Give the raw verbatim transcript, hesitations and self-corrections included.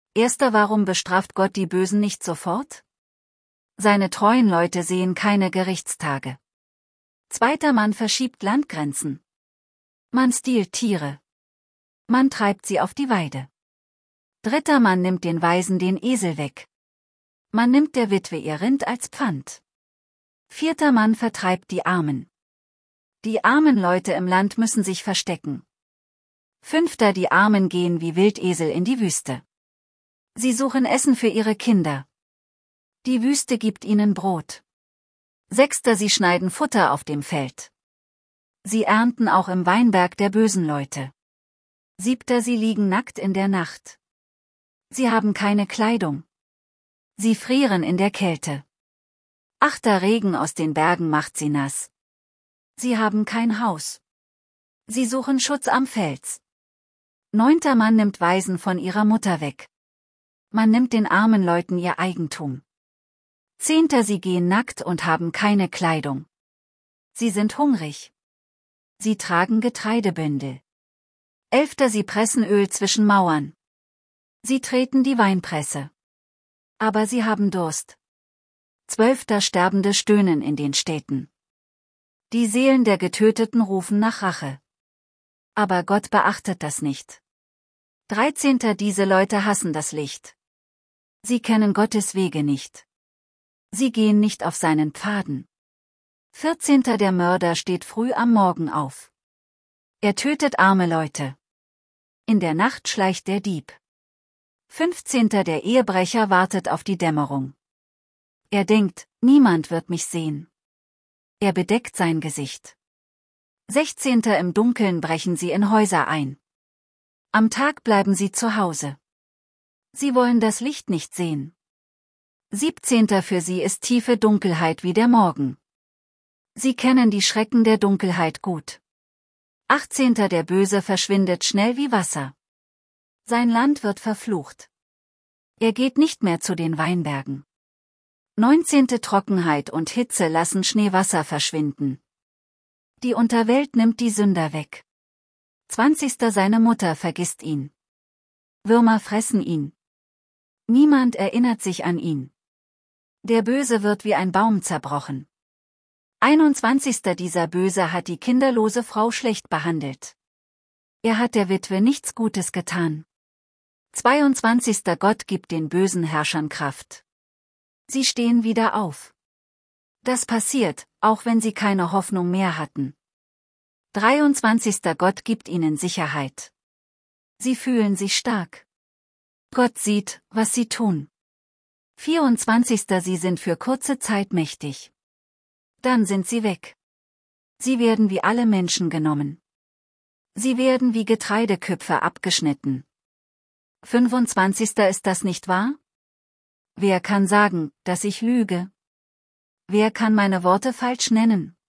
Erster, warum bestraft Gott die Bösen nicht sofort? Seine treuen Leute sehen keine Gerichtstage. Zweiter, man verschiebt Landgrenzen. Man stiehlt Tiere. Man treibt sie auf die Weide. Dritter, man nimmt den Weisen den Esel weg. Man nimmt der Witwe ihr Rind als Pfand. Vierter, man vertreibt die Armen. Die armen Leute im Land müssen sich verstecken. Fünfter, die Armen gehen wie Wildesel in die Wüste. Sie suchen Essen für ihre Kinder. Die Wüste gibt ihnen Brot. Sechster, sie schneiden Futter auf dem Feld. Sie ernten auch im Weinberg der bösen Leute. Siebter, sie liegen nackt in der Nacht. Sie haben keine Kleidung. Sie frieren in der Kälte. Achter, Regen aus den Bergen macht sie nass. Sie haben kein Haus. Sie suchen Schutz am Fels. Neunter, man nimmt Waisen von ihrer Mutter weg. Man nimmt den armen Leuten ihr Eigentum. Zehnter, sie gehen nackt und haben keine Kleidung. Sie sind hungrig. Sie tragen Getreidebündel. Elfter, sie pressen Öl zwischen Mauern. Sie treten die Weinpresse. Aber sie haben Durst. Zwölfter, Sterbende stöhnen in den Städten. Die Seelen der Getöteten rufen nach Rache. Aber Gott beachtet das nicht. Dreizehnter, diese Leute hassen das Licht. Sie kennen Gottes Wege nicht. Sie gehen nicht auf seinen Pfaden. Vierzehnter, der Mörder steht früh am Morgen auf. Er tötet arme Leute. In der Nacht schleicht der Dieb. Fünfzehnter, der Ehebrecher wartet auf die Dämmerung. Er denkt, niemand wird mich sehen. Er bedeckt sein Gesicht. Sechzehnter, im Dunkeln brechen sie in Häuser ein. Am Tag bleiben sie zu Hause. Sie wollen das Licht nicht sehen. Siebzehnter, für sie ist tiefe Dunkelheit wie der Morgen. Sie kennen die Schrecken der Dunkelheit gut. Achtzehnter, der Böse verschwindet schnell wie Wasser. Sein Land wird verflucht. Er geht nicht mehr zu den Weinbergen. Neunzehnte, Trockenheit und Hitze lassen Schneewasser verschwinden. Die Unterwelt nimmt die Sünder weg. Zwanzigster, seine Mutter vergisst ihn. Würmer fressen ihn. Niemand erinnert sich an ihn. Der Böse wird wie ein Baum zerbrochen. Einundzwanzigster, dieser Böse hat die kinderlose Frau schlecht behandelt. Er hat der Witwe nichts Gutes getan. Zweiundzwanzigster, Gott gibt den bösen Herrschern Kraft. Sie stehen wieder auf. Das passiert, auch wenn sie keine Hoffnung mehr hatten. dreiundzwanzigster, Gott gibt ihnen Sicherheit. Sie fühlen sich stark. Gott sieht, was sie tun. vierundzwanzigster, sie sind für kurze Zeit mächtig. Dann sind sie weg. Sie werden wie alle Menschen genommen. Sie werden wie Getreideköpfe abgeschnitten. fünfundzwanzigster, ist das nicht wahr? Wer kann sagen, dass ich lüge? Wer kann meine Worte falsch nennen?